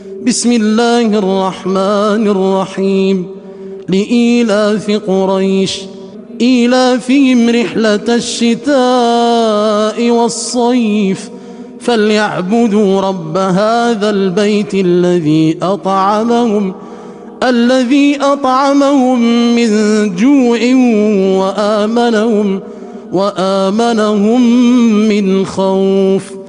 بسم الله الرحمن الرحيم. لإيلاف قريش إيلافهم رحلة الشتاء والصيف فليعبدوا رب هذا البيت الذي أطعمهم من جوع وآمنهم من خوف.